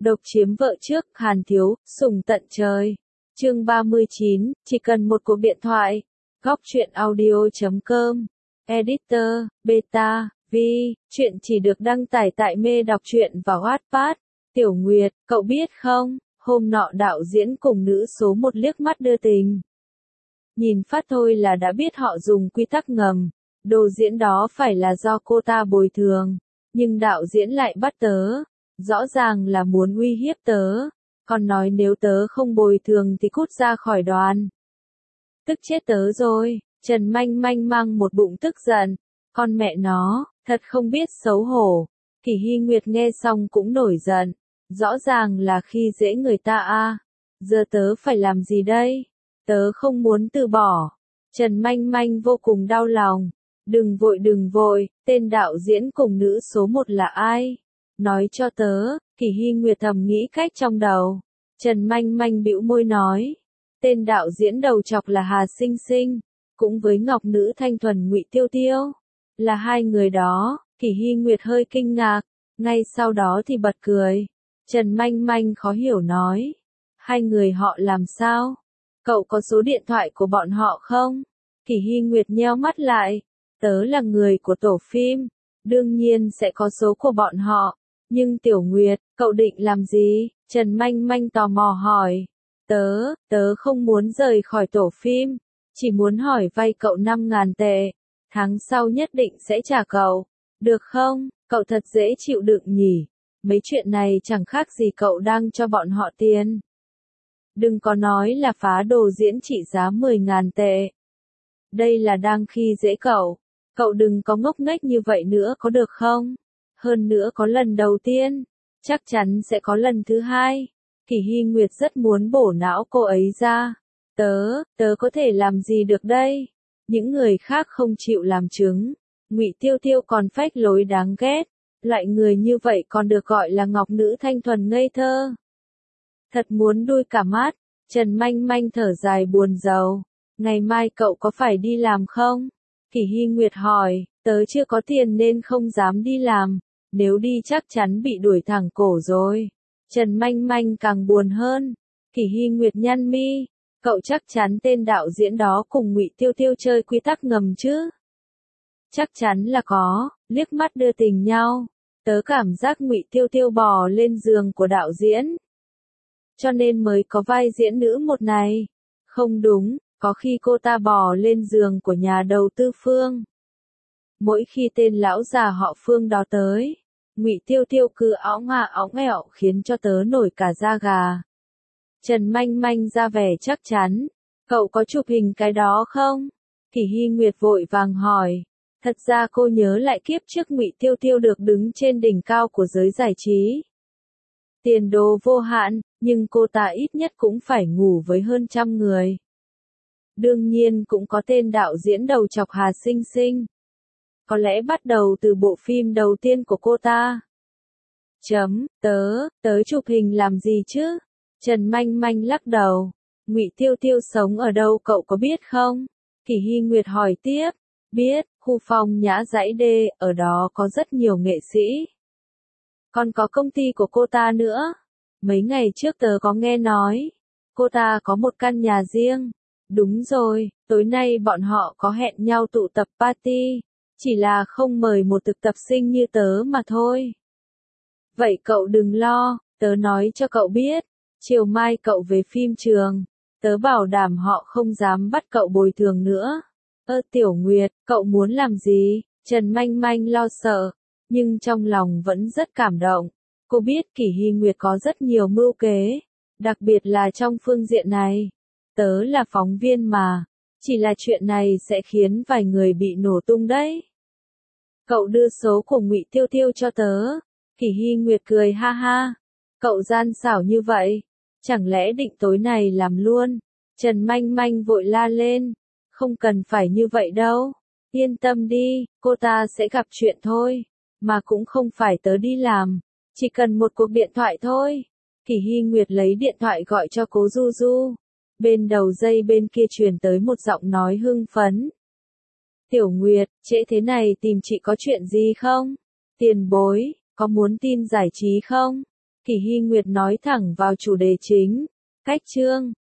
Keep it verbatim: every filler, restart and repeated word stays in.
Độc chiếm vợ trước, Hàn Thiếu, sủng tận trời. Chương ba mươi chín, chỉ cần một cuộc điện thoại. Góc truyện audio chấm com. Editor, Beta, Vi, chuyện chỉ được đăng tải tại mê đọc truyện và Wattpad. Tiểu Nguyệt, cậu biết không, hôm nọ đạo diễn cùng nữ số một liếc mắt đưa tình. Nhìn phát thôi là đã biết họ dùng quy tắc ngầm. Đồ diễn đó phải là do cô ta bồi thường. Nhưng đạo diễn lại bắt tớ. Rõ ràng là muốn uy hiếp tớ. Còn nói nếu tớ không bồi thường thì cút ra khỏi đoàn. Tức chết tớ rồi. Trần Manh Manh mang một bụng tức giận. Con mẹ nó, thật không biết xấu hổ. Kỷ Hy Nguyệt nghe xong cũng nổi giận. Rõ ràng là khi dễ người ta a. Giờ tớ phải làm gì đây? Tớ không muốn từ bỏ. Trần Manh Manh vô cùng đau lòng. Đừng vội đừng vội, tên đạo diễn cùng nữ số một là ai? Nói cho tớ. Kỷ Hy Nguyệt thầm nghĩ cách trong đầu. Trần Manh Manh bĩu môi nói. Tên đạo diễn đầu chọc là Hà Sinh Sinh. Cũng với ngọc nữ thanh thuần Ngụy Tiêu Tiêu. Là hai người đó. Kỷ Hy Nguyệt hơi kinh ngạc. Ngay sau đó thì bật cười. Trần Manh Manh khó hiểu nói. Hai người họ làm sao? Cậu có số điện thoại của bọn họ không? Kỷ Hy Nguyệt nheo mắt lại. Tớ là người của tổ phim. Đương nhiên sẽ có số của bọn họ. Nhưng Tiểu Nguyệt, cậu định làm gì? Trần Manh Manh tò mò hỏi. Tớ, tớ không muốn rời khỏi tổ phim. Chỉ muốn hỏi vay cậu năm ngàn tệ. Tháng sau nhất định sẽ trả cậu. Được không? Cậu thật dễ chịu đựng nhỉ? Mấy chuyện này chẳng khác gì cậu đang cho bọn họ tiền. Đừng có nói là phá đồ diễn trị giá mười ngàn tệ. Đây là đang khi dễ cậu. Cậu đừng có ngốc nghếch như vậy nữa có được không? Hơn nữa có lần đầu tiên. Chắc chắn sẽ có lần thứ hai. Kỷ Hy Nguyệt rất muốn bổ não cô ấy ra. Tớ, tớ có thể làm gì được đây? Những người khác không chịu làm chứng. Ngụy Tiêu Tiêu còn phách lối đáng ghét. Loại người như vậy còn được gọi là ngọc nữ thanh thuần ngây thơ. Thật muốn đuôi cả mắt. Trần Manh Manh thở dài buồn rầu. Ngày mai cậu có phải đi làm không? Kỷ Hy Nguyệt hỏi. Tớ chưa có tiền nên không dám đi làm. Nếu đi chắc chắn bị đuổi thẳng cổ rồi. Trần Manh Manh càng buồn hơn. Kỷ Hy Nguyệt nhăn mi. Cậu chắc chắn tên đạo diễn đó cùng Ngụy Tiêu Tiêu chơi quy tắc ngầm chứ? Chắc chắn là có. Liếc mắt đưa tình nhau. Tớ cảm giác Ngụy Tiêu Tiêu bò lên giường của đạo diễn. Cho nên mới có vai diễn nữ một này. Không đúng, có khi cô ta bò lên giường của nhà đầu tư Phương. Mỗi khi tên lão già họ Phương đó tới, Ngụy Tiêu Tiêu cứ óng à óng ẹo khiến cho tớ nổi cả da gà. Trần Manh Manh ra vẻ chắc chắn. Cậu có chụp hình cái đó không? Kỷ Hy Nguyệt vội vàng hỏi. Thật ra cô nhớ lại kiếp trước Ngụy Tiêu Tiêu được đứng trên đỉnh cao của giới giải trí. Tiền đồ vô hạn, nhưng cô ta ít nhất cũng phải ngủ với hơn trăm người. Đương nhiên cũng có tên đạo diễn đầu chọc Hà Sinh Sinh. Có lẽ bắt đầu từ bộ phim đầu tiên của cô ta. Chấm, tớ, tớ chụp hình làm gì chứ? Trần Manh Manh lắc đầu. Ngụy Tiêu Tiêu sống ở đâu cậu có biết không? Kỷ Hy Nguyệt hỏi tiếp. Biết, khu Phong Nhã dãy D, ở đó có rất nhiều nghệ sĩ. Còn có công ty của cô ta nữa. Mấy ngày trước tớ có nghe nói. Cô ta có một căn nhà riêng. Đúng rồi, tối nay bọn họ có hẹn nhau tụ tập party. Chỉ là không mời một thực tập sinh như tớ mà thôi. Vậy cậu đừng lo, tớ nói cho cậu biết. Chiều mai cậu về phim trường. Tớ bảo đảm họ không dám bắt cậu bồi thường nữa. Ơ Tiểu Nguyệt, cậu muốn làm gì? Trần Manh Manh lo sợ. Nhưng trong lòng vẫn rất cảm động. Cô biết Kỷ Hy Nguyệt có rất nhiều mưu kế. Đặc biệt là trong phương diện này. Tớ là phóng viên mà. Chỉ là chuyện này sẽ khiến vài người bị nổ tung đấy. Cậu đưa số của Ngụy Tiêu Tiêu cho tớ. Kỷ Hy Nguyệt cười ha ha. Cậu gian xảo như vậy. Chẳng lẽ định tối này làm luôn? Trần Manh Manh vội la lên. Không cần phải như vậy đâu. Yên tâm đi, cô ta sẽ gặp chuyện thôi. Mà cũng không phải tớ đi làm. Chỉ cần một cuộc điện thoại thôi. Kỷ Hy Nguyệt lấy điện thoại gọi cho Cố Du Du. Bên đầu dây bên kia truyền tới một giọng nói hưng phấn. Tiểu Nguyệt, trễ thế này tìm chị có chuyện gì không? Tiền bối, có muốn tin giải trí không? Kỷ Hy Nguyệt nói thẳng vào chủ đề chính. Cách chương